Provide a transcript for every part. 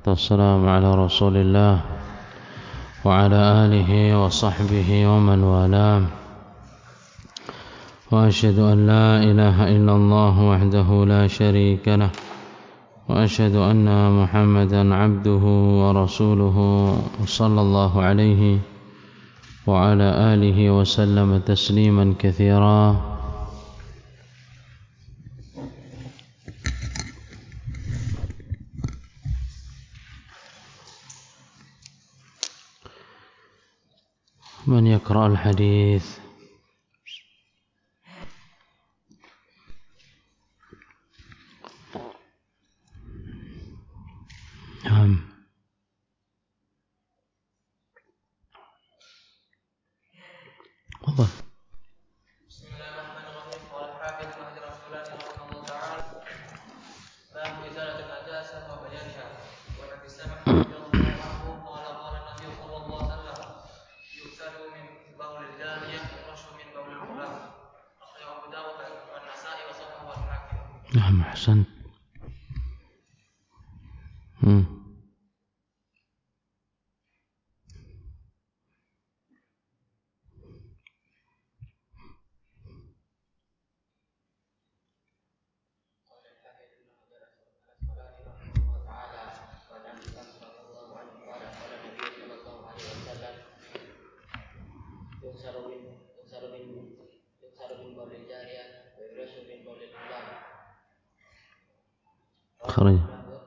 والسلام على رسول الله وعلى آله وصحبه ومن والاه وأشهد أن لا إله إلا الله وحده لا شريك له وأشهد أن محمدا عبده ورسوله صلى الله عليه وعلى آله وسلم تسليما كثيرا. من يقرأ الحديث؟ تفضل. بسم الله الرحمن الرحيم. قال الحافظ ابن حجر العسقلاني رحمه الله تعالى: باب إزالة النجاسة وبيانها. وعن ابي سلمة رضي الله عنه قال قال النبي صلى الله عليه وسلم: يغسل من بول الجارية ويرش من بول الغلام. أخرجه أبو داود والنسائي وصححه الحاكم. نعم أحسنت. خرج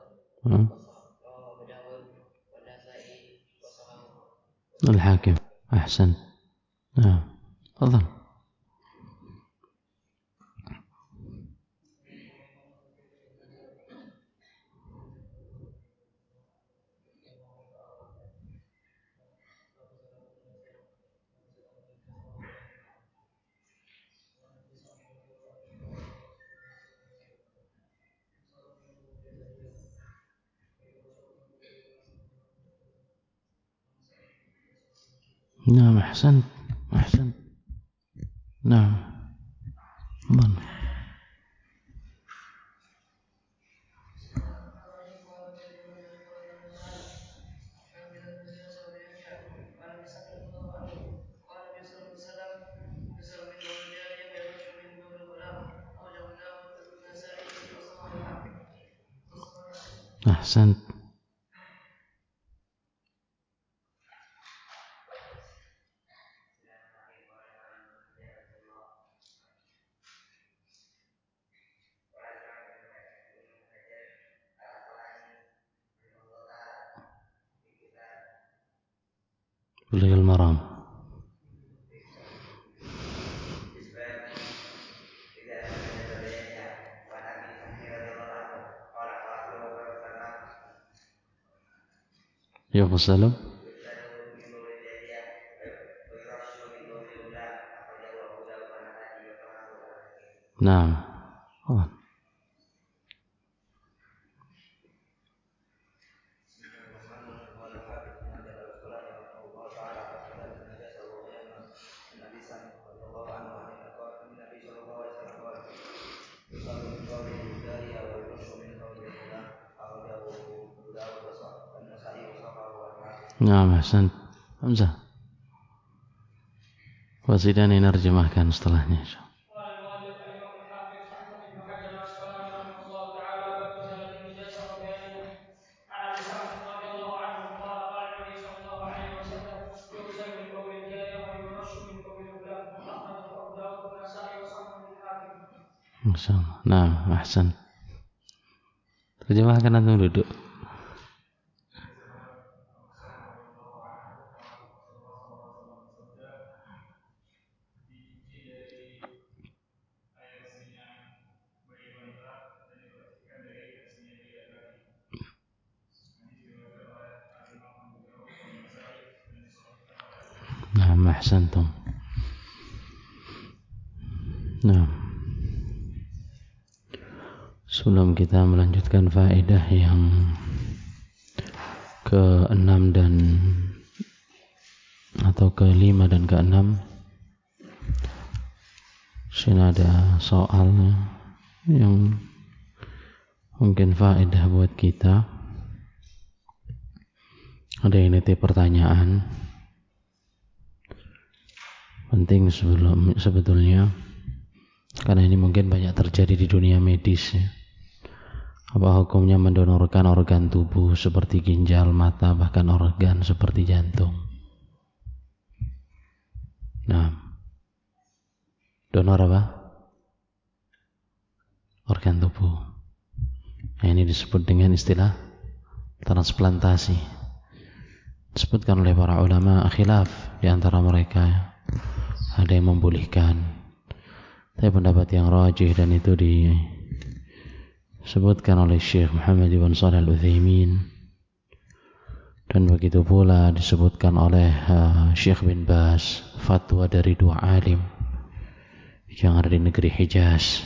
الحاكم. أحسن. نعم تفضل. نعم أحسنت أحسنت. نعم تفضل. أحسنت. بلغ المرام. يغسل. نعم. نعم أحسنت. حمزة وزيداني نرجمahkan setelahnya insya Allah. Masya Allah. Nah, ahsan. Terjemahkan antum duduk. Nah, ahsantum. Nah, sebelum kita melanjutkan faedah yang ke-6 dan atau ke-5 dan ke-6, sini ada soal yang mungkin faedah buat kita. Ada yang nitip pertanyaan penting sebetulnya, karena ini mungkin banyak terjadi di dunia medis ya. Apa hukumnya mendonorkan organ tubuh seperti ginjal, mata, bahkan organ seperti jantung? Nah, donor apa? Organ tubuh. Nah, ini disebut dengan istilah transplantasi. Disebutkan oleh para ulama khilaf di antara mereka ya. Ada yang membolehkan, tapi pendapat yang rajih dan itu disebutkan oleh Syekh Muhammad ibn Shalih Al-Utsaimin, dan begitu pula disebutkan oleh Syekh bin Baz, fatwa dari dua alim yang ada di negeri Hijaz.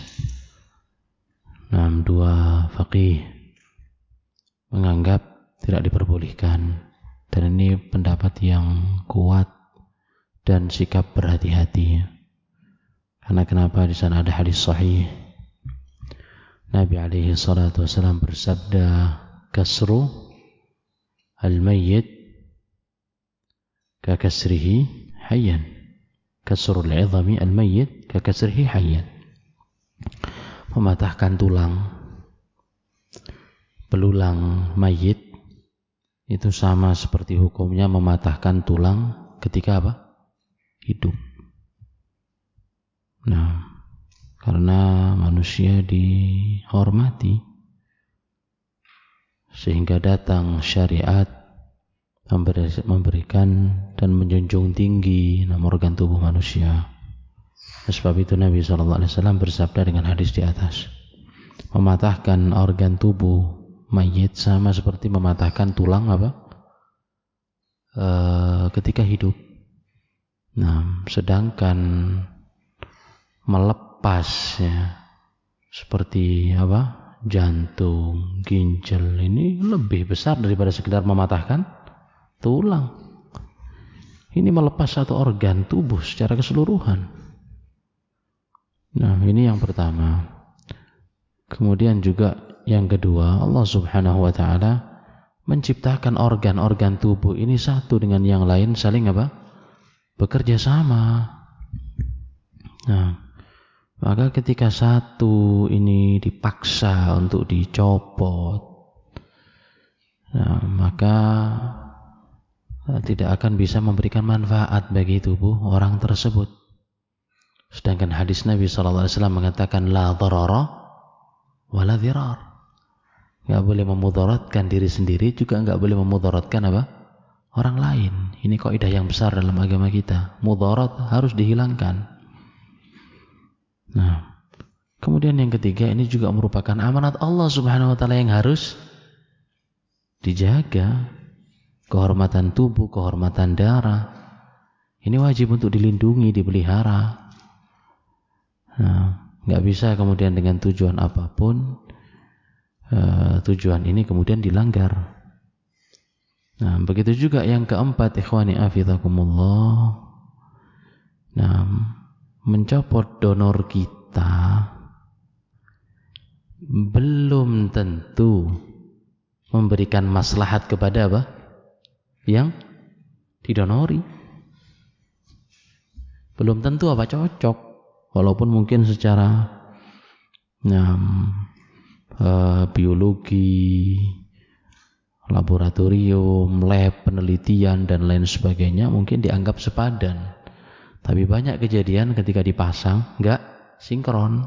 Dua faqih menganggap tidak diperbolehkan, dan ini pendapat yang kuat dan sikap berhati-hati. Karena kenapa? Di sana ada hadis sahih. Nabi alaihi salatu wasallam bersabda, kasru al-mayyit ka kasrihi hayyan. Kasrul 'idhami al-mayyit ka kasrihi hayyan. Mematahkan tulang belulang mayit itu sama seperti hukumnya mematahkan tulang ketika apa? Hidup. Nah, karena manusia dihormati sehingga datang syariat memberikan dan menjunjung tinggi organ tubuh manusia. Sebab itu Nabi SAW bersabda dengan hadis di atas, mematahkan organ tubuh mayit sama seperti mematahkan tulang apa? Ketika hidup. Nah, sedangkan melepas ya, seperti apa? Jantung, ginjal, ini lebih besar daripada sekedar mematahkan tulang. Ini melepas satu organ tubuh secara keseluruhan. Nah, ini yang pertama. Kemudian juga yang kedua, Allah Subhanahu wa ta'ala menciptakan organ-organ tubuh ini satu dengan yang lain saling apa? Bekerja sama. Nah, maka ketika satu ini dipaksa untuk dicopot, nah, maka tidak akan bisa memberikan manfaat bagi tubuh orang tersebut. Sedangkan hadis Nabi SAW mengatakan la dharara wa la dhirar. Gak boleh memudaratkan diri sendiri, juga gak boleh memudaratkan apa? Orang lain. Ini kaidah yang besar dalam agama kita. Mudarat harus dihilangkan. Nah, kemudian yang ketiga, ini juga merupakan amanat Allah Subhanahu wa ta'ala yang harus dijaga. Kehormatan tubuh, kehormatan darah, ini wajib untuk dilindungi, dipelihara. Nah, gak bisa kemudian dengan tujuan apapun tujuan ini kemudian dilanggar. Nah, begitu juga yang keempat, ikhwani afizakumullah. Nah, mencopot donor kita belum tentu memberikan maslahat kepada apa? Yang didonori. Belum tentu apa cocok, walaupun mungkin secara biologi, laboratorium, lab, penelitian dan lain sebagainya mungkin dianggap sepadan. Tapi banyak kejadian ketika dipasang enggak sinkron.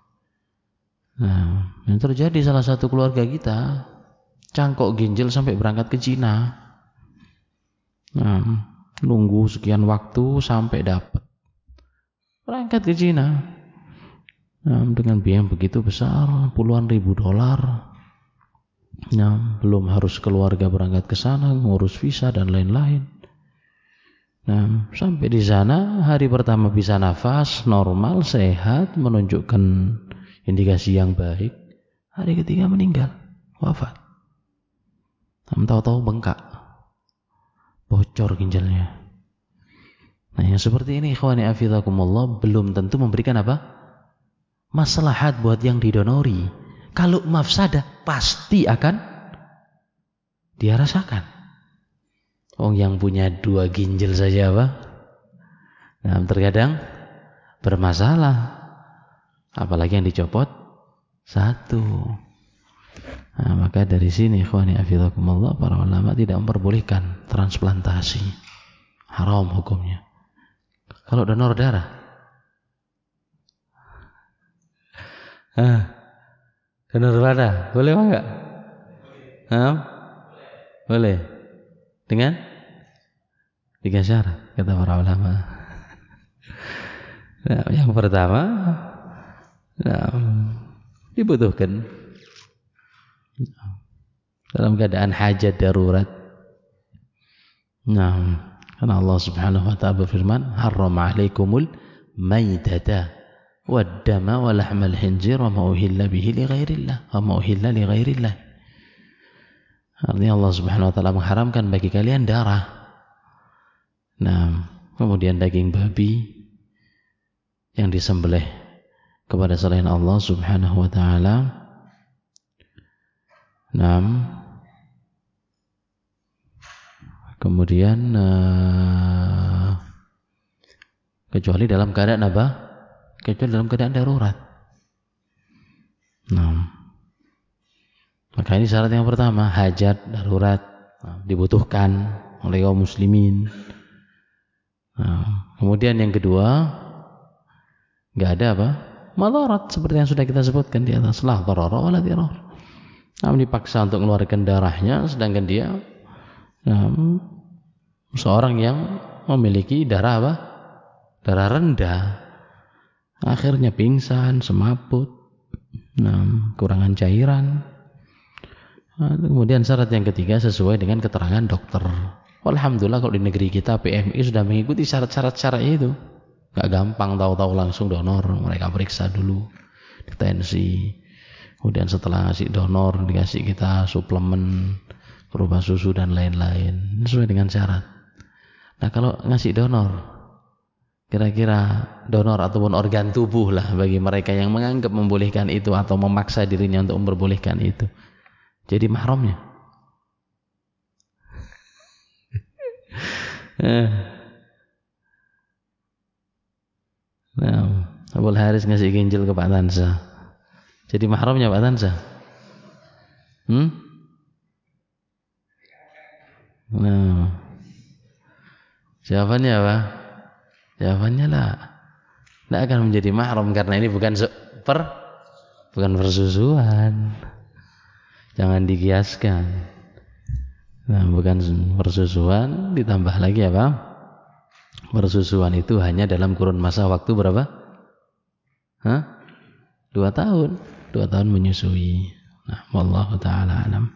Nah, yang terjadi salah satu keluarga kita cangkok ginjal sampai berangkat ke Cina. Nah, nunggu sekian waktu sampai dapat. Berangkat ke Cina. Nah, dengan biaya yang begitu besar, puluhan ribu dolar. Nah, belum harus keluarga berangkat ke sana, ngurus visa dan lain-lain. Nah, sampai di sana hari pertama bisa nafas, normal, sehat, menunjukkan indikasi yang baik. Hari ketiga meninggal, wafat. Tahu-tahu bengkak, bocor ginjalnya. Nah, yang seperti ini ikhwani afizakumullah belum tentu memberikan apa? Maslahat buat yang didonori. Kalau mafsadah pasti akan dia rasakan. Yang punya 2 ginjal saja apa? Nah, terkadang bermasalah. Apalagi yang dicopot 1. Nah, maka dari sini ikhwani hafizakumullah, para ulama tidak memperbolehkan transplantasi. Haram hukumnya. Kalau donor darah, donor darah boleh enggak? Boleh. Dengan 3 syarat kata para ulama. Nah, yang pertama, dibutuhkan dalam keadaan hajat darurat. Karena Allah Subhanahu wa ta'ala berfirman, "Harrama 'alaikumul maitata wad-dama wa lahmal khinzir wa ma uhilla bihi li ghairillah wa ma uhilla li ghairillah." Artinya Allah Subhanahu wa ta'ala mengharamkan bagi kalian darah. Kemudian daging babi yang disembelih kepada selain Allah Subhanahu wa ta'ala. Kemudian kecuali dalam keadaan apa? Kecuali dalam keadaan darurat. Maka ini syarat yang pertama, hajat darurat, dibutuhkan oleh kaum muslimin. Kemudian yang kedua, enggak ada apa? Madarat, seperti yang sudah kita sebutkan di atas, la darara wala dirar. Dipaksa untuk mengeluarkan darahnya, sedangkan dia seorang yang memiliki darah apa? Darah rendah. Akhirnya pingsan, semaput, kurangan cairan. Kemudian syarat yang ketiga sesuai dengan keterangan dokter. Alhamdulillah kalau di negeri kita PMI sudah mengikuti syarat-syarat itu. Gak gampang tahu-tahu langsung donor. Mereka periksa dulu tensi. Kemudian setelah ngasih donor dikasih kita suplemen berupa susu dan lain-lain sesuai dengan syarat. Nah, kalau ngasih donor, kira-kira donor ataupun organ tubuh lah bagi mereka yang menganggap membolehkan itu atau memaksa dirinya untuk memperbolehkan itu, jadi mahramnya. Abul Haris ngasih ginjal ke Pak Tansa, jadi mahramnya Pak Tansa. Jawabannya apa? Jawabannya lah, tidak akan menjadi mahram karena ini bukan persusuan. Jangan dikiaskan. Bukan persusuan, ditambah lagi apa? Persusuan itu hanya dalam kurun masa waktu berapa? 2 tahun. 2 tahun menyusui. Wallahu ta'ala alam.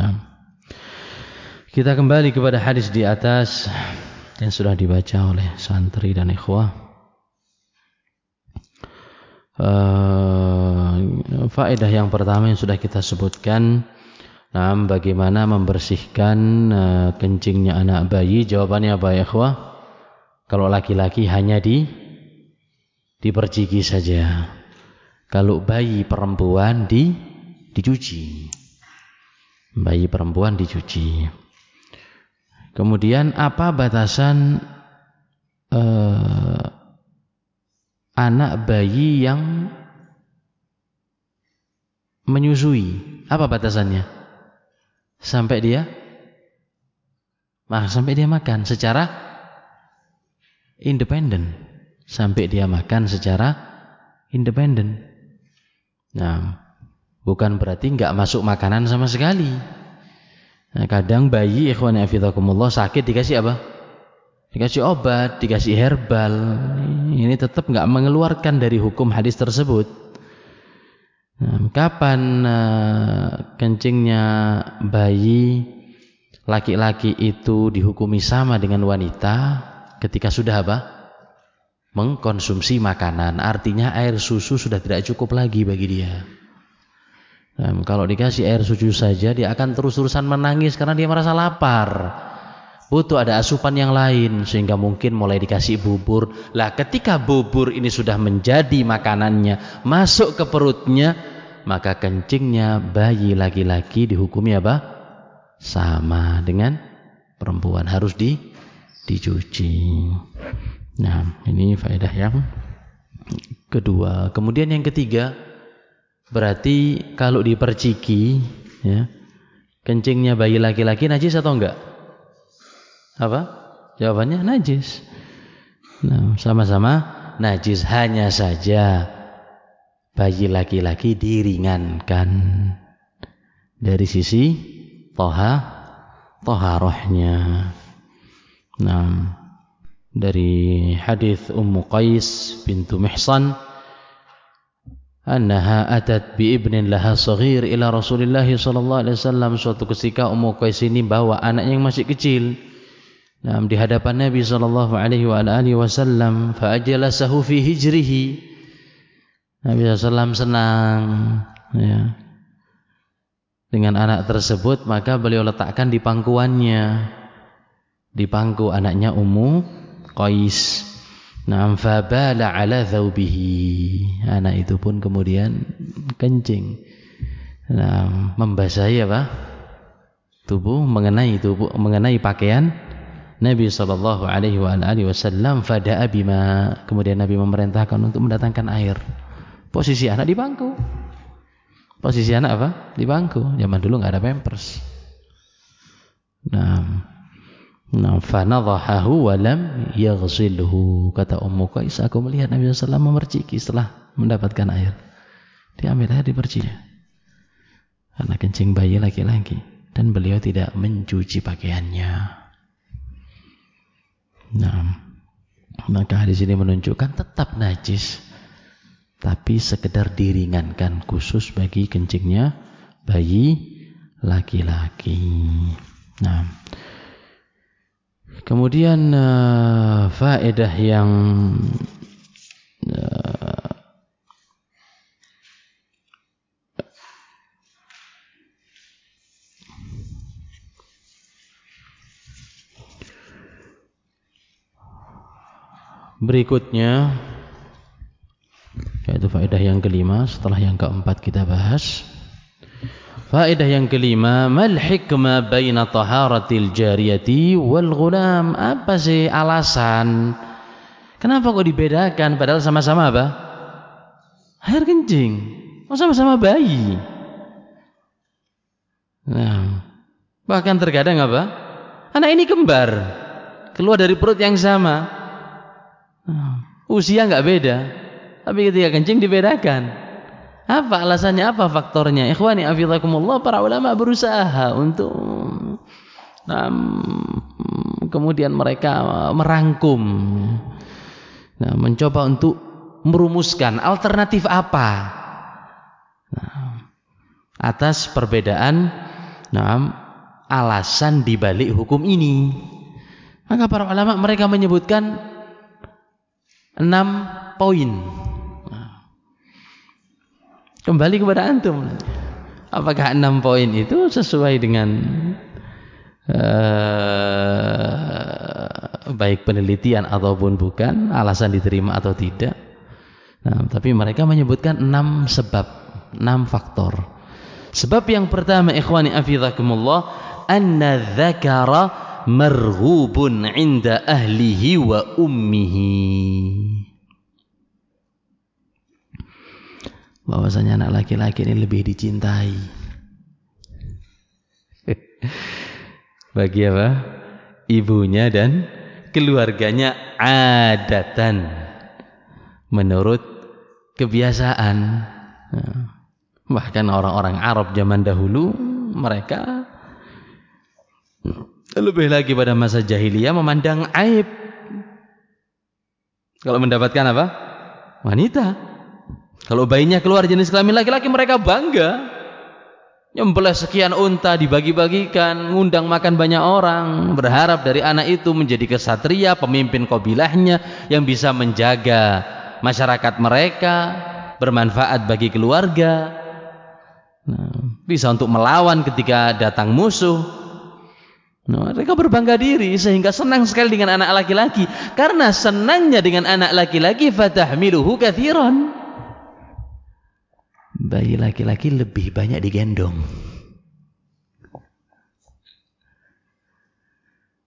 Kita kembali kepada hadis di atas yang sudah dibaca oleh santri dan ikhwah. Faedah yang pertama yang sudah kita sebutkan, bagaimana membersihkan kencingnya anak bayi. Jawabannya apa ya ikhwah? Kalau laki-laki hanya diperciki saja. Kalau bayi perempuan dicuci. Bayi perempuan dicuci. Kemudian apa batasan anak bayi yang menyusui? Apa batasannya? Sampai dia makan secara independen. Sampai dia makan secara independen. Bukan berarti enggak masuk makanan sama sekali. Kadang bayi ikhwani hafizakumullah sakit dikasih apa? Dikasih obat, dikasih herbal. Ini tetap enggak mengeluarkan dari hukum hadis tersebut. Kapan kencingnya bayi laki-laki itu dihukumi sama dengan wanita? Ketika sudah apa? Mengkonsumsi makanan. Artinya air susu sudah tidak cukup lagi bagi dia. Kalau dikasih air susu saja, dia akan terus-terusan menangis karena dia merasa lapar. Butuh ada asupan yang lain, sehingga mungkin mulai dikasih bubur. Lah, ketika bubur ini sudah menjadi makanannya, masuk ke perutnya, maka kencingnya bayi laki-laki dihukumi apa? Sama dengan perempuan harus dicuci. Nah, ini faedah yang kedua. Kemudian yang ketiga, berarti kalau diperciki, ya, kencingnya bayi laki-laki najis atau enggak? Apa? Jawabannya najis. Nah, sama-sama najis, hanya saja bayi laki-laki diringankan dari sisi taharahnya. Nah, dari hadis Ummu Qais bintu Mihsan annaha atat bi ibnin laha saghir ila Rasulillah sallallahu alaihi wasallam. Suatu ketika Ummu Qais ini bawa anaknya yang masih kecil, nah, di hadapan Nabi sallallahu alaihi wasallam, fa ajlasahu fi hijrihi. Nabi sallallahu senang, ya, dengan anak tersebut, maka beliau letakkan di pangkuannya, di pangku anaknya Ummu Qais. Nah, fa bala ala thawbihi. Anak itu pun kemudian kencing. Nah, membasahi apa? Mengenai pakaian Nabi sallallahu alaihi wasallam. Fada'a bima. Kemudian Nabi memerintahkan untuk mendatangkan air. Posisi anak di bangku. Posisi anak apa? Di bangku. Zaman dulu enggak ada pampers. Nah, fa nadhahahu wa lam yaghsilhu. Kata Ummu Qais, aku melihat Nabi sallallahu alaihi wasallam memerciki setelah mendapatkan air. Diambil air, diperciki. Karena kencing bayi laki-laki, dan beliau tidak mencuci pakaiannya. Nah, maka hadis ini menunjukkan tetap najis, tapi sekedar diringankan khusus bagi kencingnya bayi laki-laki. Nah, kemudian faedah yang berikutnya, yaitu faedah yang kelima setelah yang keempat kita bahas. Faedah yang kelima, mal hikmah baina taharatil jariyati wal ghulam. Apa sih alasan kenapa kok dibedakan padahal sama-sama apa? Air kencing. Oh, sama-sama bayi. Nah, bahkan terkadang apa? Anak ini kembar, keluar dari perut yang sama. Usia enggak beda, tapi ketika kencing dibedakan. Apa alasannya? Apa faktornya? Ikhwani afizakumullah, para ulama berusaha untuk kemudian mereka merangkum, mencoba untuk merumuskan alternatif apa atas perbedaan alasan dibalik hukum ini. Maka para ulama mereka menyebutkan 6 poin. Kembali kepada antum, apakah 6 poin itu sesuai dengan baik penelitian ataupun bukan, alasan diterima atau tidak. Nah, tapi mereka menyebutkan 6 sebab, 6 faktor. Sebab yang pertama, ikhwani afizakumullah, anna dzakara marghubun 'inda ahlihi wa ummihi. Bahwasanya anak laki-laki ini lebih dicintai bagi apa? Ibunya dan keluarganya, adatan, menurut kebiasaan. Bahkan orang-orang Arab zaman dahulu, mereka lebih lagi pada masa jahiliyah memandang aib kalau mendapatkan apa? Wanita. Kalau bayinya keluar jenis kelamin laki-laki, mereka bangga. Nyembelih sekian unta, dibagi-bagikan, ngundang makan banyak orang, berharap dari anak itu menjadi kesatria, pemimpin kabilahnya yang bisa menjaga masyarakat mereka, bermanfaat bagi keluarga, bisa untuk melawan ketika datang musuh. Mereka berbangga diri sehingga senang sekali dengan anak laki-laki. Karena senangnya dengan anak laki-laki, fatahmiluhu katsiran. Bayi laki-laki lebih banyak digendong.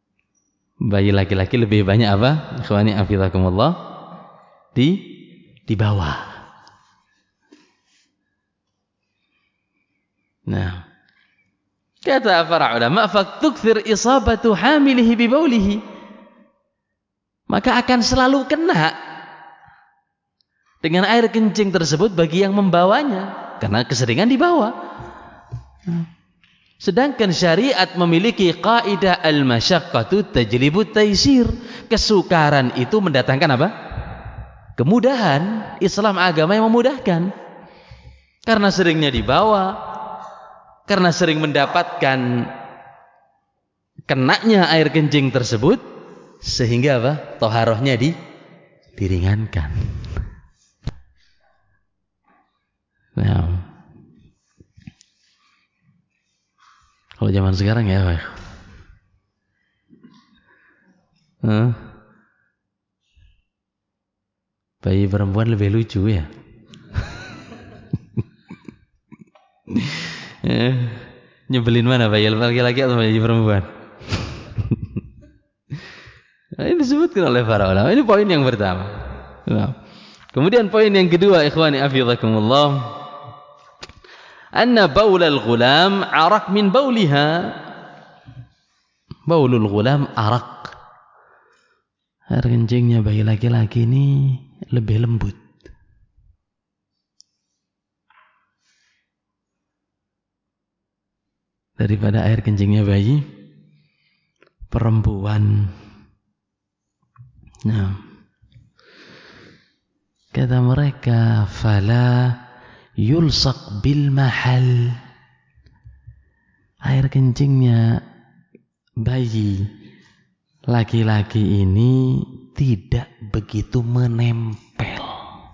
Bayi laki-laki lebih banyak apa? Ikhwani hafizakumullah, di bawah. Nah, kata para ulama, faktukthir isabatu hamilihi bibaulihi, maka akan selalu kena dengan air kencing tersebut bagi yang membawanya, karena keseringan dibawa. Sedangkan syariat memiliki kaidah al-masyaqqatu tajlibut taisir. Kesukaran itu mendatangkan apa? Kemudahan. Islam agama yang memudahkan. Karena seringnya dibawa, karena sering mendapatkan kenanya air kencing tersebut, sehingga apa? Toharohnya diringankan. Nah, kalau zaman sekarang ya Pak, bayi perempuan lebih lucu ya. Nyebelin mana, bayi laki-laki atau bayi perempuan? Nah, ini disebutkan oleh para ulama. Ini poin yang pertama. Nah, kemudian poin yang kedua, ikhwani hafizakumullah, anna baulal ghulam arak min bauliha. Baulul ghulam arak. Air kencingnya bayi laki-laki ini lebih lembut daripada air kencingnya bayi perempuan. Nah, kata mereka, fala yulsaq bil mahal. Air kencingnya bayi laki-laki ini tidak begitu menempel.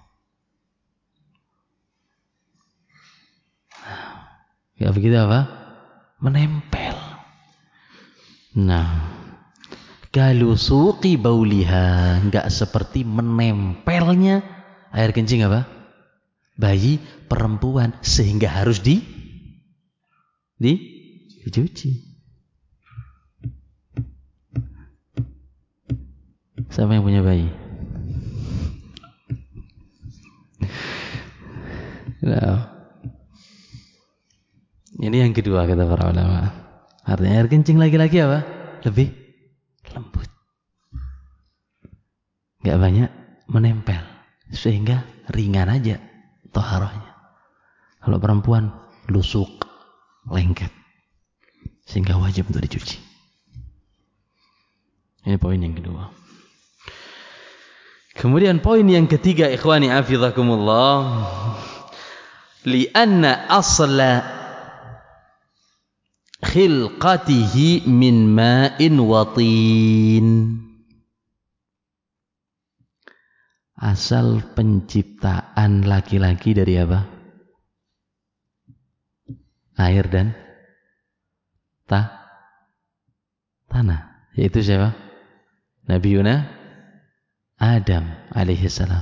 Gak begitu apa? Menempel. Nah, kalusuqi bauliha, enggak seperti menempelnya air kencing apa? Bayi perempuan, sehingga harus dicuci. Siapa yang punya bayi? Nah, ini yang kedua kata para ulama. Artinya air kencing laki-laki apa? Lebih lembut, gak banyak menempel, sehingga ringan aja toharohnya. Kalau perempuan lusuk, lengket, sehingga wajib untuk dicuci. Ini poin yang kedua. Kemudian poin yang ketiga, ikhwani hafizakumullah, li'anna asla khilqatihi min ma'in wa tin. Asal penciptaan laki-laki dari apa? Air dan tanah. Yaitu siapa? Nabi Adam alaihissalam.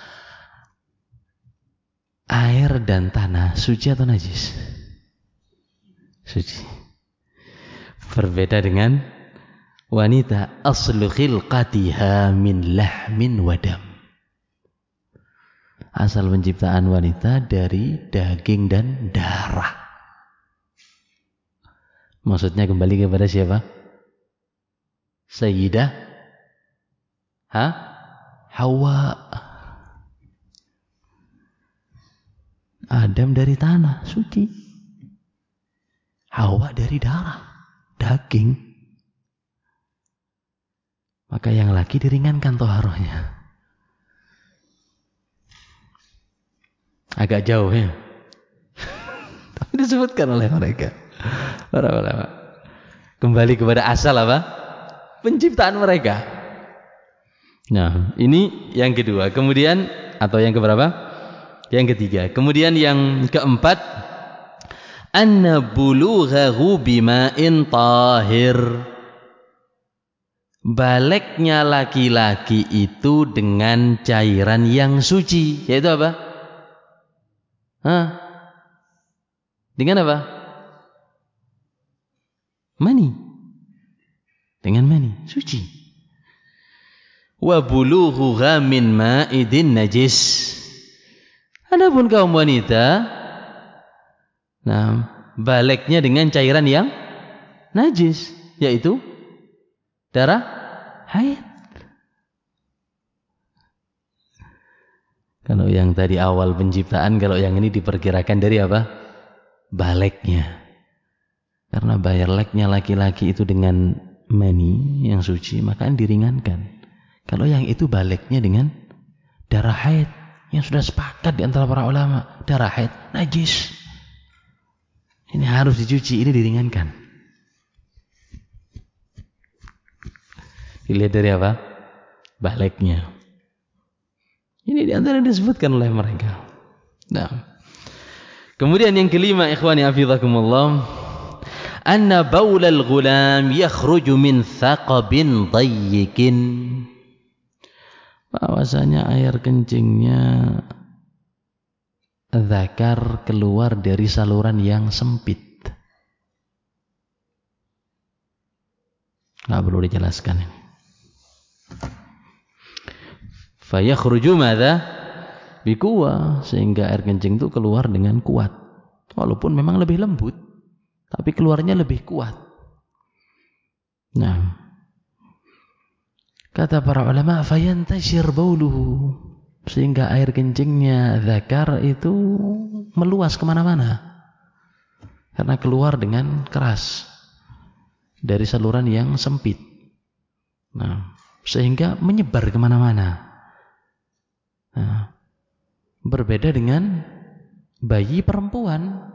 Air dan tanah suci atau najis? Suci. Berbeda dengan wanita, aslu khilqatiha min lahmin wadam. Asal penciptaan wanita dari daging dan darah. Maksudnya kembali kepada siapa? Sayyidah Hawa. Adam dari tanah, suci. Hawa dari darah, daging. Maka yang laki diringankan toharohnya. Agak jauh ya. Tapi disebutkan oleh mereka, para ulama. Kembali kepada asal apa? Penciptaan mereka. Nah, ini yang kedua. Kemudian, atau yang keberapa? Yang ketiga. Kemudian yang keempat, anna bulughahu bima'in tahir. Baliknya laki-laki itu dengan cairan yang suci. Yaitu apa? Dengan apa? Mani. Dengan mani, suci. wa bulughuha min ma'idin najis. Adapun kaum wanita, nah, baliknya dengan cairan yang najis, yaitu darah haid. Kalau yang tadi awal penciptaan, kalau yang ini diperkirakan dari apa? Baliknya. Karena baliknya laki-laki itu dengan mani yang suci, maka diringankan. Kalau yang itu baliknya dengan darah haid, yang sudah sepakat di antara para ulama, darah haid najis. Ini harus dicuci, ini diringankan. Dilihat dari apa? Baliknya. Ini di antara yang disebutkan oleh mereka. Nah. Kemudian yang kelima, ikhwani hafizakumullah, anna baulal ghulam yakhruju min thaqabin dayyikin. Bahwasanya air kencingnya zakar keluar dari saluran yang sempit. Nggak perlu dijelaskan ini. Fayakhruju madza? Biquwa, sehingga air kencing itu keluar dengan kuat. Walaupun memang lebih lembut, tapi keluarnya lebih kuat. Nah, kata para ulama, fayantashir bauluhu, sehingga air kencingnya zakar itu meluas kemana-mana. Karena keluar dengan keras dari saluran yang sempit. Nah, sehingga menyebar kemana-mana. Nah, berbeda dengan bayi perempuan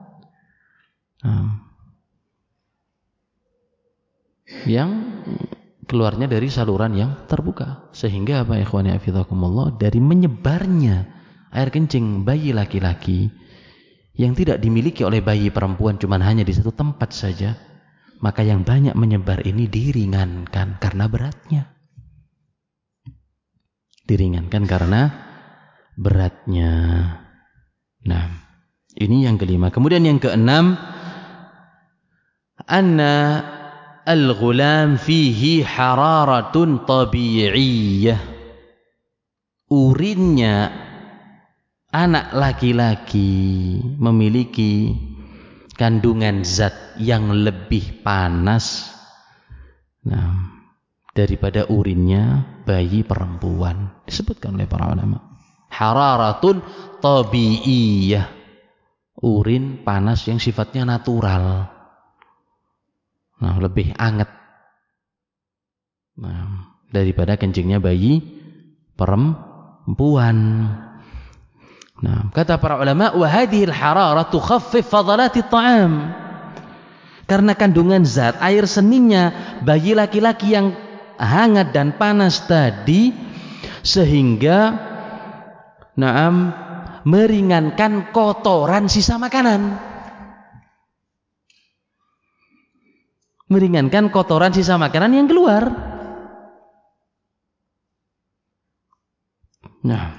yang keluarnya dari saluran yang terbuka, sehingga apa ikhwani hafizakumullah, dari menyebarnya air kencing bayi laki-laki yang tidak dimiliki oleh bayi perempuan, cuma hanya di satu tempat saja, maka yang banyak menyebar ini diringankan karena beratnya. Diringankan karena beratnya. Nah, ini yang kelima. Kemudian yang keenam, anna al-ghulam fihi hararatun tabi'iyyah. Urinnya anak laki-laki memiliki kandungan zat yang lebih panas, nah, daripada urinnya bayi perempuan. Disebutkan oleh para ulama. Hararatun tabi'iyyah, urin panas yang sifatnya natural, nah, lebih hangat, nah, daripada kencingnya bayi perempuan. Nah, kata para ulama, wa hadhil hararah tukhaffif fadalati ta'am, karena kandungan zat air seninya bayi laki-laki yang hangat dan panas tadi, sehingga naam meringankan kotoran sisa makanan. Meringankan kotoran sisa makanan yang keluar. Nah,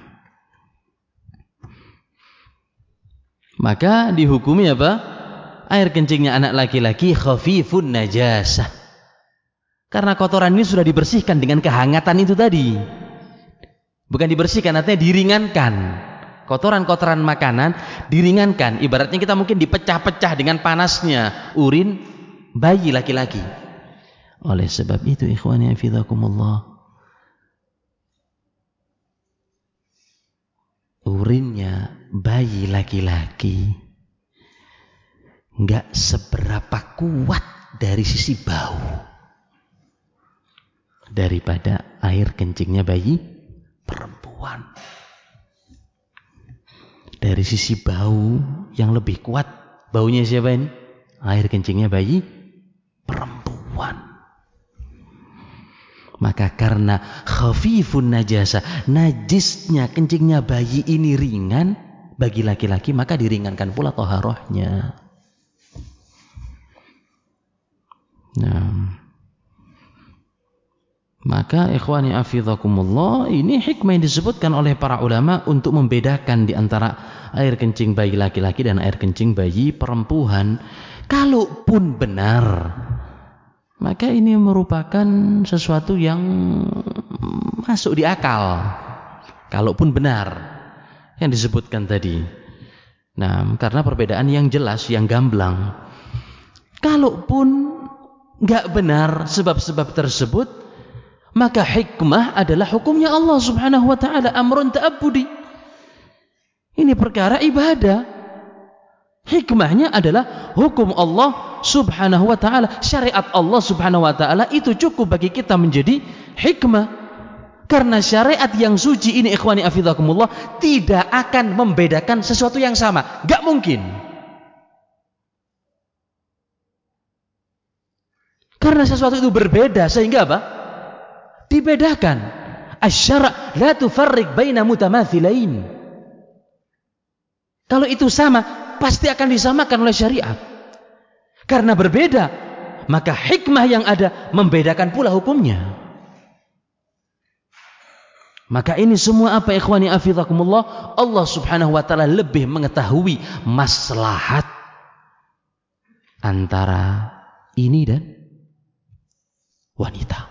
maka dihukumi apa? Air kencingnya anak laki-laki khafifun najasah, karena kotoran ini sudah dibersihkan dengan kehangatan itu tadi. Bukan dibersihkan, artinya diringankan. Kotoran-kotoran makanan diringankan. Ibaratnya kita mungkin dipecah-pecah dengan panasnya urin bayi laki-laki. Oleh sebab itu ikhwani hafizakumullah, urinnya bayi laki-laki enggak seberapa kuat dari sisi bau daripada air kencingnya bayi perempuan. Dari sisi bau yang lebih kuat, baunya siapa ini? Air kencingnya bayi perempuan. Maka karena khafifun najasa, najisnya kencingnya bayi ini ringan bagi laki-laki, maka diringankan pula taharahnya. Nah, maka ikhwani hafizakumullah, ini hikmah yang disebutkan oleh para ulama untuk membedakan di antara air kencing bayi laki-laki dan air kencing bayi perempuan. Kalaupun benar, maka ini merupakan sesuatu yang masuk di akal. Kalaupun benar yang disebutkan tadi. Nah, karena perbedaan yang jelas, yang gamblang. Kalaupun enggak benar sebab-sebab tersebut, maka hikmah adalah hukumnya Allah Subhanahu wa taala, amrun ta'abbudi. Ini perkara ibadah. Hikmahnya adalah hukum Allah Subhanahu wa taala, syariat Allah Subhanahu wa taala itu cukup bagi kita menjadi hikmah. Karena syariat yang suci ini, ikhwani afidakumullah, tidak akan membedakan sesuatu yang sama, enggak mungkin. Karena sesuatu itu berbeda sehingga apa? Dibedakan. Asy-syara' la tufarriq baina mutamathilain. Kalau itu sama, pasti akan disamakan oleh syariat. Karena berbeda, maka hikmah yang ada membedakan pula hukumnya. Maka ini semua apa ikhwani afidakumullah, Allah Subhanahu wa taala lebih mengetahui maslahat antara ini dan wanita.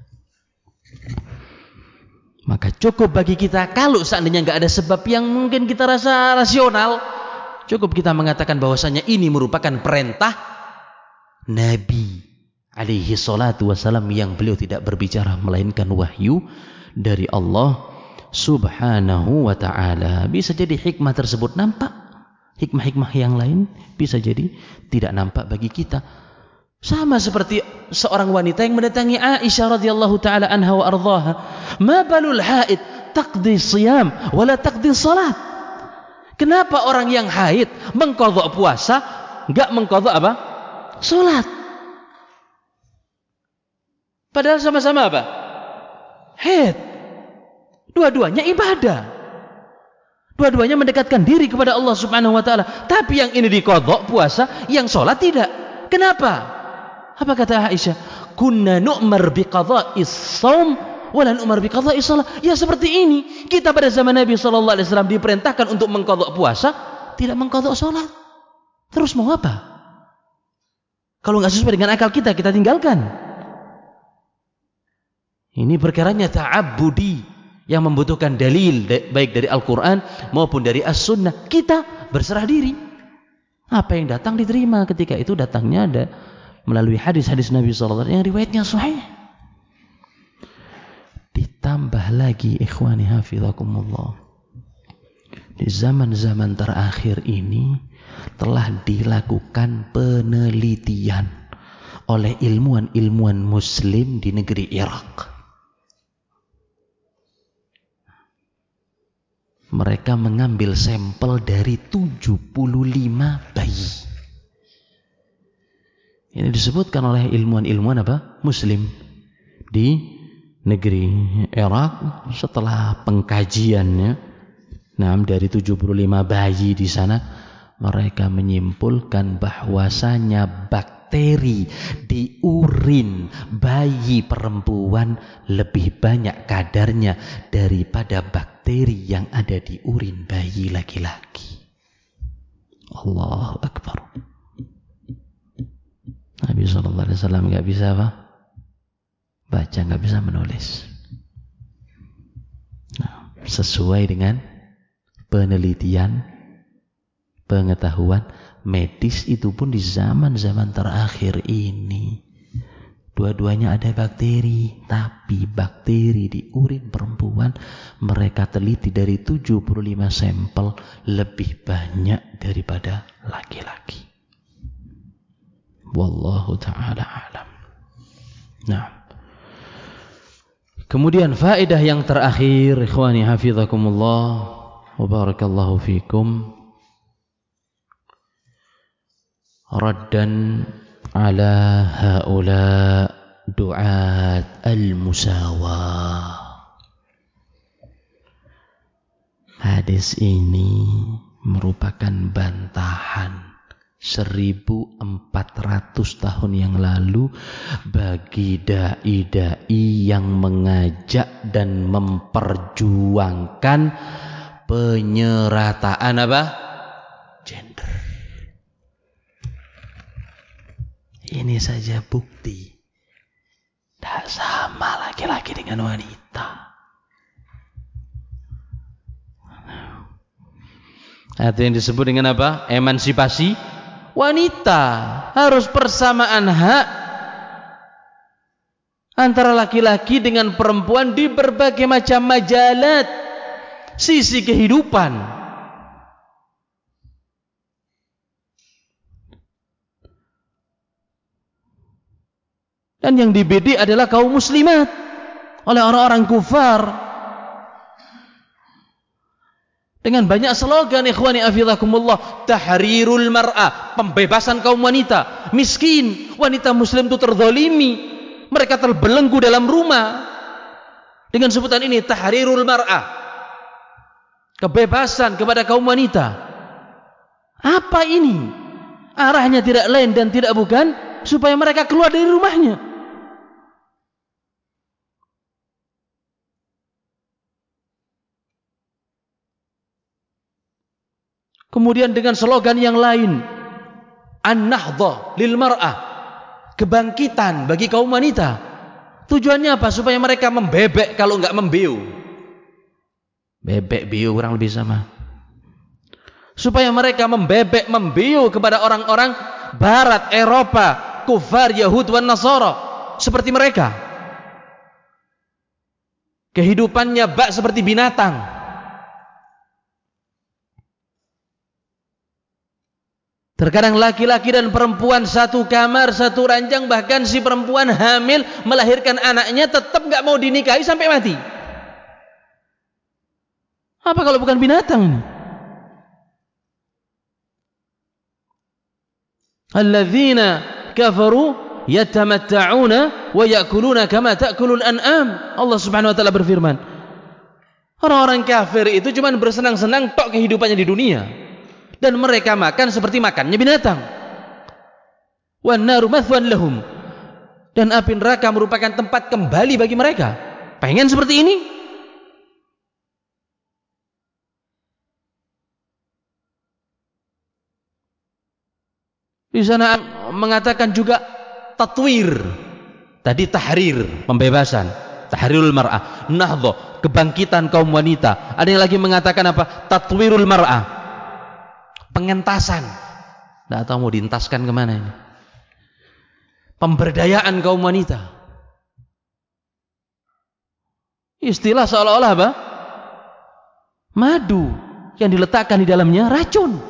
Maka cukup bagi kita, kalau seandainya enggak ada sebab yang mungkin kita rasa rasional, cukup kita mengatakan bahwasanya ini merupakan perintah Nabi alaihi salatu wasalam, yang beliau tidak berbicara melainkan wahyu dari Allah Subhanahu wa ta'ala. Bisa jadi hikmah tersebut nampak, hikmah-hikmah yang lain bisa jadi tidak nampak bagi kita. Sama seperti seorang wanita yang mendatangi Aisyah radhiyallahu taala anha wa ardhaha, "Ma balul haid taqdi shiyam wa la taqdi salat?" Kenapa orang yang haid mengqadha puasa, enggak mengqadha apa? Salat. Padahal sama-sama apa? Haid. Dua-duanya ibadah. Dua-duanya mendekatkan diri kepada Allah Subhanahu wa taala. Tapi yang ini diqadha puasa, yang salat tidak. Kenapa? Apa kata Aisyah? Kunna nu'mar biqadha'is shaum wa la nu'mar biqadha'is shalah. Ya seperti ini. Kita pada zaman Nabi sallallahu alaihi wasallam diperintahkan untuk mengqadha puasa, tidak mengqadha salat. Terus mau apa? Kalau enggak sesuai dengan akal kita, kita tinggalkan. Ini perkaranya ta'abbudi yang membutuhkan dalil baik dari Al-Qur'an maupun dari As-Sunnah. Kita berserah diri. Apa yang datang diterima. Ketika itu datangnya ada melalui hadis-hadis Nabi sallallahu alaihi wasallam yang riwayatnya sahih. Ditambah lagi ikhwani hafizakumullah, di zaman-zaman terakhir ini telah dilakukan penelitian oleh ilmuwan-ilmuwan muslim di negeri Irak. Mereka mengambil sampel dari 75 bayi. Ini disebutkan oleh ilmuwan-ilmuwan apa? Muslim di negeri Irak. Setelah pengkajiannya, dari 75 bayi di sana, mereka menyimpulkan bahwasanya bakteri di urin bayi perempuan lebih banyak kadarnya daripada bakteri yang ada di urin bayi laki-laki. Allahu Akbar. Nabi sallallahu alaihi wasallam enggak bisa apa? Baca, enggak bisa menulis. Nah, sesuai dengan penelitian, pengetahuan medis itu pun di zaman-zaman terakhir ini, dua-duanya ada bakteri, tapi bakteri di urin perempuan mereka teliti dari 75 sampel lebih banyak daripada laki-laki. Wallahu ta'ala alam. Nah, kemudian faedah yang terakhir, ikhwani hafizakumullah wa barakallahu fikum, raddan ala haula du'at al-musawah. Hadis ini merupakan bantahan 1400 tahun yang lalu bagi dai-dai yang mengajak dan memperjuangkan penyerataan apa? Gender. Ini saja bukti. Tak sama laki-laki dengan wanita. Itu yang disebut dengan apa? Emansipasi wanita. Harus persamaan hak antara laki-laki dengan perempuan di berbagai macam majalat, sisi kehidupan. Dan yang dibidik adalah kaum muslimat oleh orang-orang kufar dengan banyak slogan, ikhwani afizakumullah, tahrirul mar'ah, pembebasan kaum wanita. Miskin, wanita muslim itu terzalimi, mereka terbelenggu dalam rumah dengan sebutan ini, tahrirul mar'ah, kebebasan kepada kaum wanita. Apa ini? Arahnya tidak lain dan tidak bukan supaya mereka keluar dari rumahnya. Kemudian dengan slogan yang lain, an-nahdhah lil mar'ah, kebangkitan bagi kaum wanita. Tujuannya apa? Supaya mereka membebek kalau enggak membiu. Bebek biu kurang lebih sama. Supaya mereka membebek membiu kepada orang-orang barat, Eropa, kufar, Yahud wan Nasara, seperti mereka. Kehidupannya bak seperti binatang. Terkadang laki-laki dan perempuan satu kamar, satu ranjang, bahkan si perempuan hamil melahirkan anaknya tetap nggak mau dinikahi sampai mati. Apa kalau bukan binatang ini? Alladzina kafaru yatamatta'una wa ya'kuluna kama ta'kulul an'am. Allah Subhanahu wa taala berfirman, orang-orang kafir itu cuma bersenang-senang tok kehidupannya di dunia. Dan mereka makan seperti makannya binatang. Wan naru mathwan lahum. Dan api neraka merupakan tempat kembali bagi mereka. Pengen seperti ini? Di sana mengatakan juga tatwir. Tadi tahrir, pembebasan. Tahrirul mar'ah, nahdhah, kebangkitan kaum wanita. Ada yang lagi mengatakan apa? Tatwirul mar'ah, pengentasan. Tidak tahu mau dientaskan kemana ini. Pemberdayaan kaum wanita. Istilah seolah-olah apa? Madu yang diletakkan di dalamnya racun.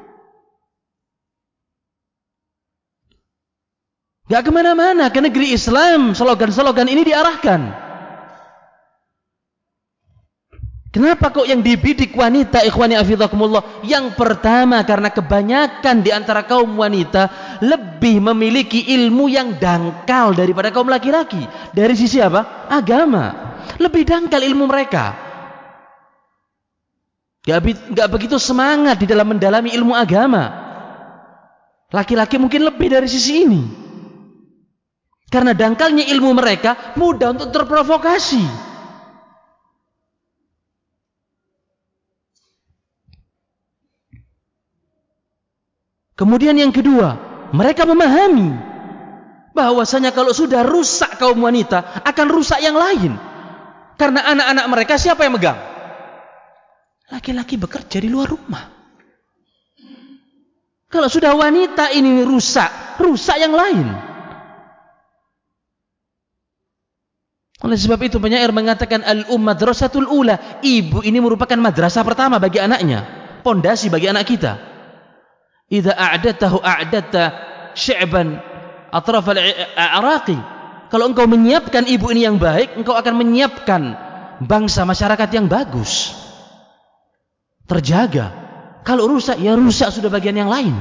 Gak kemana-mana, ke negeri Islam slogan-slogan ini diarahkan. Kenapa kok yang dibidik wanita, ikhwani afizakumullah? Yang pertama karena kebanyakan di antara kaum wanita lebih memiliki ilmu yang dangkal daripada kaum laki-laki. Dari sisi apa? Agama. Lebih dangkal ilmu mereka. Gak begitu semangat di dalam mendalami ilmu agama. Laki-laki mungkin lebih dari sisi ini. Karena dangkalnya ilmu mereka mudah untuk terprovokasi. Kemudian yang kedua, mereka memahami bahwasanya kalau sudah rusak kaum wanita, akan rusak yang lain. Karena anak-anak mereka siapa yang megang? Laki-laki bekerja di luar rumah. Kalau sudah wanita ini rusak, rusak yang lain. Oleh sebab itu penyair mengatakan al-madrasatul ula, ibu ini merupakan madrasah pertama bagi anaknya, pondasi bagi anak kita. Idza a'dadtahu a'dadta sya'ban atraf al-a'raqi. Kalau engkau menyiapkan ibu ini yang baik, engkau akan menyiapkan bangsa masyarakat yang bagus, terjaga. Kalau rusak, ya rusak sudah bagian yang lain.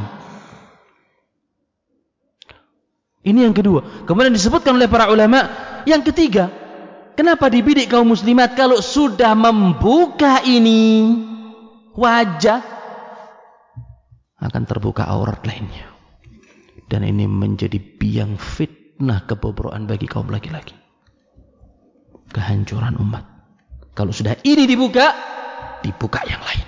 Ini yang kedua. Kemudian disebutkan oleh para ulama, yang ketiga, kenapa dibidik kaum muslimat? Kalau sudah membuka ini wajah, akan terbuka aurat lainnya. Dan ini menjadi biang fitnah kebobrokan bagi kaum laki-laki. Kehancuran umat. Kalau sudah ini dibuka, dibuka yang lain.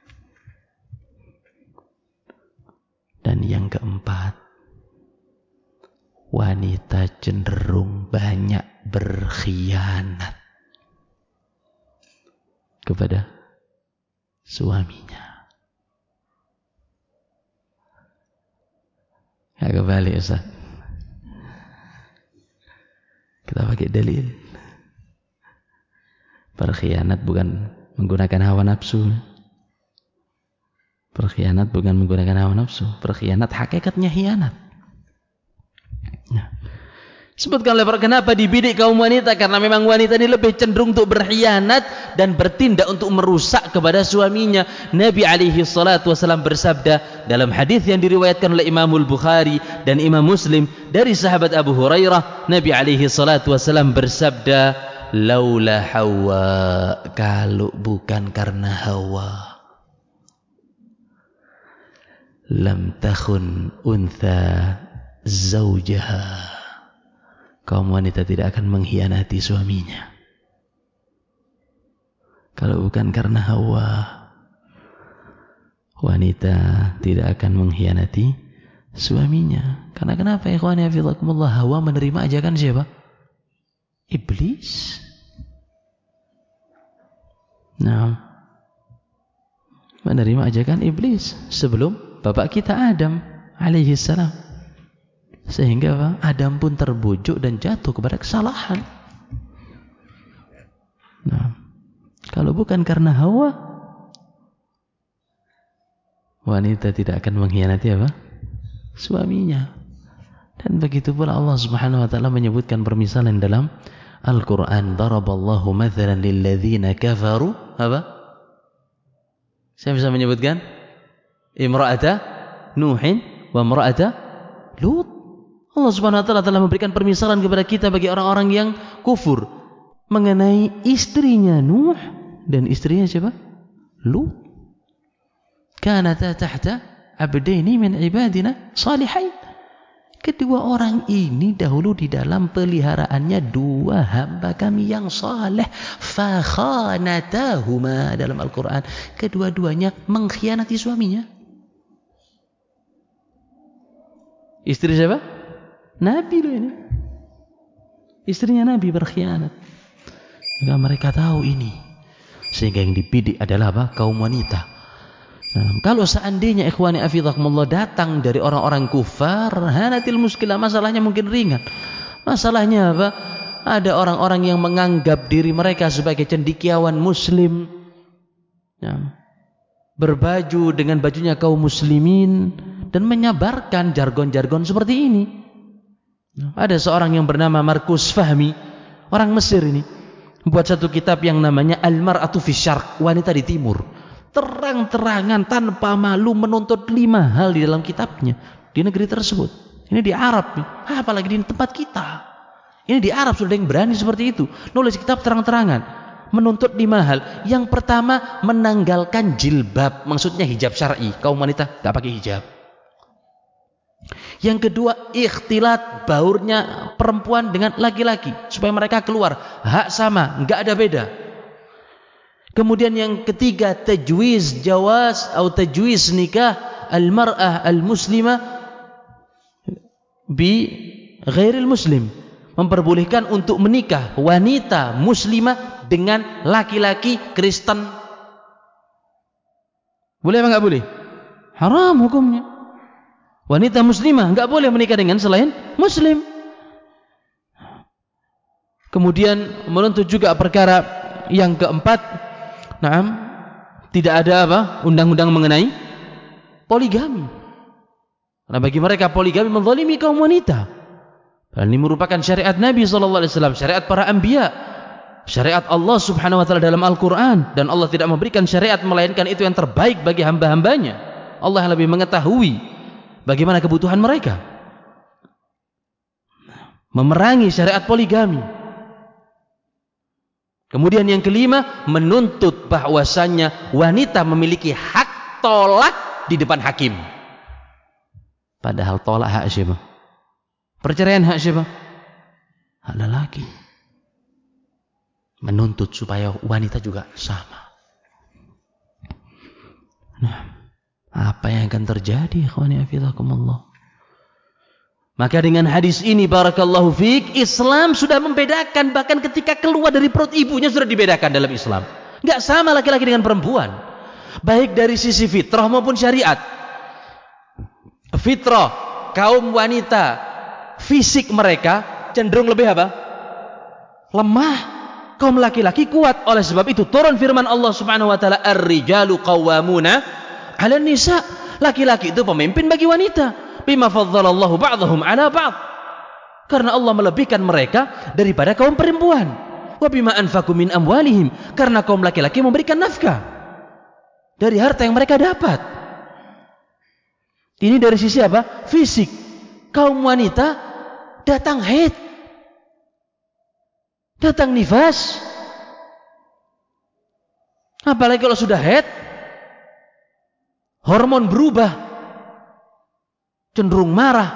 Dan yang keempat, wanita cenderung banyak berkhianat kepada suaminya. Nggak kebalik Ustaz. Kita pakai dalil. Berkhianat bukan menggunakan hawa nafsu. Berkhianat bukan menggunakan hawa nafsu. Berkhianat hakikatnya khianat. Nah. Sebutkan oleh kenapa dibidik kaum wanita, karena memang wanita ini lebih cenderung untuk berkhianat dan bertindak untuk merusak kepada suaminya. Nabi alaihi salatu wasallam bersabda dalam hadis yang diriwayatkan oleh Imamul Bukhari dan Imam Muslim dari sahabat Abu Hurairah, Nabi alaihi salatu wasallam bersabda, laula Hawa, kalau bukan karena Hawa, lam takhun untha zawjaha, kaum wanita tidak akan mengkhianati suaminya. Kalau bukan karena Hawa, wanita tidak akan mengkhianati suaminya. Karena kenapa ya ikhwani hafizakumullah? Hawa menerima ajakan siapa? Iblis. Nah, menerima ajakan iblis sebelum bapak kita Adam alaihi salam. Sehingga Adam pun terbujuk dan jatuh kepada kesalahan. Nah, kalau bukan karena Hawa, wanita tidak akan mengkhianati apa? Suaminya. Dan begitu pula Allah Subhanahu wa taala menyebutkan permisalan dalam Al-Qur'an, daraballahu mathalan lilladzina kafaru apa? Saya bisa menyebutkan imra'ata Nuhin wa imra'ata Lut. Allah Subhanahu wa taala telah memberikan permisalan kepada kita bagi orang-orang yang kufur mengenai istrinya Nuh dan istrinya siapa? Lut. Kanata tahta abdaini min ibadina salihain. Kedua orang ini dahulu di dalam peliharaannya dua hamba kami yang saleh. Fa khanatahuma, dalam Al-Qur'an kedua-duanya mengkhianati suaminya. Istri siapa? Nabi loh ini. Istrinya Nabi berkhianat. Maka mereka tahu ini. Sehingga yang dibidik adalah apa? Kaum wanita. Nah, kalau seandainya ikhwani hafizakumullah datang dari orang-orang kufar, hanatil muskilah, masalahnya mungkin ringan. Masalahnya apa? Ada orang-orang yang menganggap diri mereka sebagai cendekiawan muslim. Nah, berbaju dengan bajunya kaum muslimin dan menyabarkan jargon-jargon seperti ini. Ada seorang yang bernama Markus Fahmi, orang Mesir ini, membuat satu kitab yang namanya Al-Mar'atu fi Syarq, wanita di timur. Terang-terangan tanpa malu menuntut 5 hal di dalam kitabnya di negeri tersebut. Ini di Arab nih, apalagi di tempat kita. Ini di Arab sudah ada yang berani seperti itu, nulis kitab terang-terangan menuntut 5 hal. Yang pertama, menanggalkan jilbab, maksudnya hijab syar'i. Kaum wanita enggak pakai hijab. Yang kedua, ikhtilat, baurnya perempuan dengan laki-laki supaya mereka keluar, hak sama, enggak ada beda. Kemudian yang ketiga, tajwiz jawaz atau tajwiz nikah al-mar'ah al-muslimah bi ghairil muslim, memperbolehkan untuk menikah wanita muslimah dengan laki-laki Kristen. Boleh apa enggak boleh? Haram hukumnya. Wanita muslimah enggak boleh menikah dengan selain muslim. Kemudian menuntut juga perkara yang keempat, tidak ada apa? Undang-undang mengenai poligami. Karena bagi mereka poligami menzalimi kaum wanita. Dan ini merupakan syariat Nabi SAW, syariat para anbiya, syariat Allah Subhanahu wa taala dalam Al-Qur'an, dan Allah tidak memberikan syariat melainkan itu yang terbaik bagi hamba-hambanya. Allah yang lebih mengetahui bagaimana kebutuhan mereka. Memerangi syariat poligami. Kemudian yang kelima, menuntut bahwasannya wanita memiliki hak tolak di depan hakim. Padahal tolak hak siapa? Perceraian hak siapa? Hak lelaki. Menuntut supaya wanita juga sama. Nah, apa yang akan terjadi ikhwani hafizakumullah? Maka dengan hadis ini barakallahu fiik, Islam sudah membedakan, bahkan ketika keluar dari perut ibunya sudah dibedakan dalam Islam. Enggak sama laki-laki dengan perempuan, baik dari sisi fitrah maupun syariat. Fitrah kaum wanita fisik mereka cenderung lebih apa? Lemah. Kaum laki-laki kuat. Oleh sebab itu turun firman Allah Subhanahu wa taala, "Ar-rijalu qawwamuna 'alan nisa." Laki-laki itu pemimpin bagi wanita. Bima faddalallahu ba'dahum 'ala ba'd. Karena Allah melebihkan mereka daripada kaum perempuan. Wa bima anfaqu min amwalihim. Karena kaum laki-laki memberikan nafkah dari harta yang mereka dapat. Ini dari sisi apa? Fisik. Kaum wanita datang haid, datang nifas. Apalagi kalau sudah haid, hormon berubah, cenderung marah.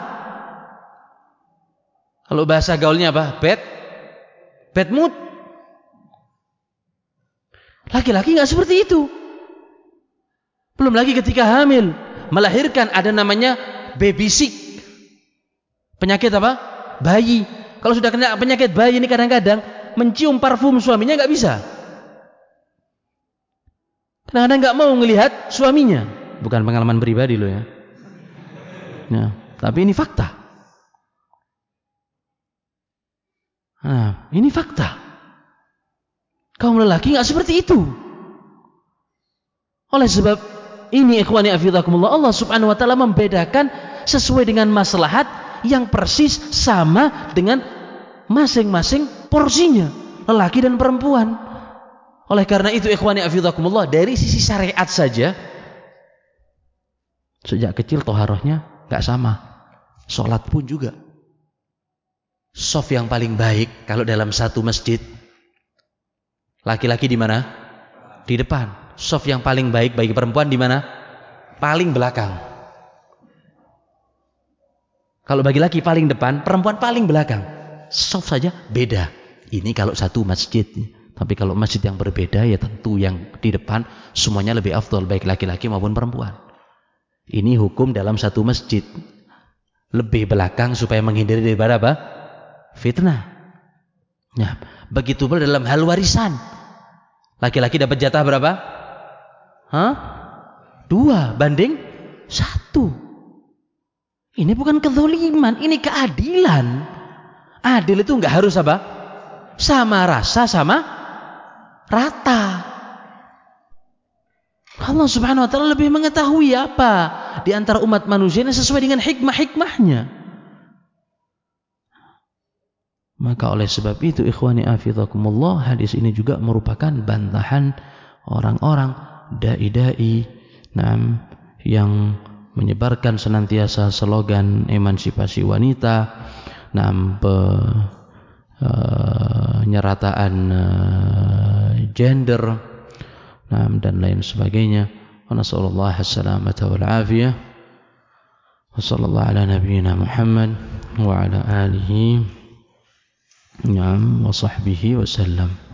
Kalau bahasa gaulnya apa? Bad mood. Laki-laki nggak seperti itu. Belum lagi ketika hamil, melahirkan, ada namanya baby sick. Penyakit apa? Bayi. Kalau sudah kena penyakit bayi ini kadang-kadang mencium parfum suaminya nggak bisa. Kadang-kadang nggak mau melihat suaminya. Bukan pengalaman pribadi loh ya. Nah, tapi ini fakta. Nah, ini fakta. Kaum lelaki nggak seperti itu. Oleh sebab ini ikhwani afidakumullah, Allah Subhanahu wa taala membedakan sesuai dengan maslahat yang persis sama dengan masing-masing porsinya, lelaki dan perempuan. Oleh karena itu ikhwani afidakumullah, dari sisi syariat saja sejak kecil toharohnya nggak sama. Sholat pun juga. Shaf yang paling baik kalau dalam satu masjid, laki-laki di mana? Di depan. Shaf yang paling baik bagi perempuan di mana? Paling belakang. Kalau bagi laki paling depan, perempuan paling belakang. Shaf saja beda. Ini kalau satu masjid. Tapi kalau masjid yang berbeda, ya tentu yang di depan semuanya lebih afdol, baik laki-laki maupun perempuan. Ini hukum dalam satu masjid. Lebih belakang supaya menghindari daripada apa? Fitnah. Nah, begitu pula dalam hal warisan. Laki-laki dapat jatah berapa? 2 banding 1. Ini bukan kezaliman, ini keadilan. Adil itu enggak harus apa? Sama rasa, sama rata. Allah Subhanahu wa taala lebih mengetahui apa di antara umat manusia ini sesuai dengan hikmah-hikmahnya. Maka oleh sebab itu ikhwani afidakumullah, hadis ini juga merupakan bantahan orang-orang dai-dai yang menyebarkan senantiasa slogan emansipasi wanita, penyerataan gender, dan lain sebagainya. Wa nasallallahu as-salamata wal afiyah. Wa sallallahu ala nabiyyina Muhammad wa ala alihi wa sahbihi wa sallam.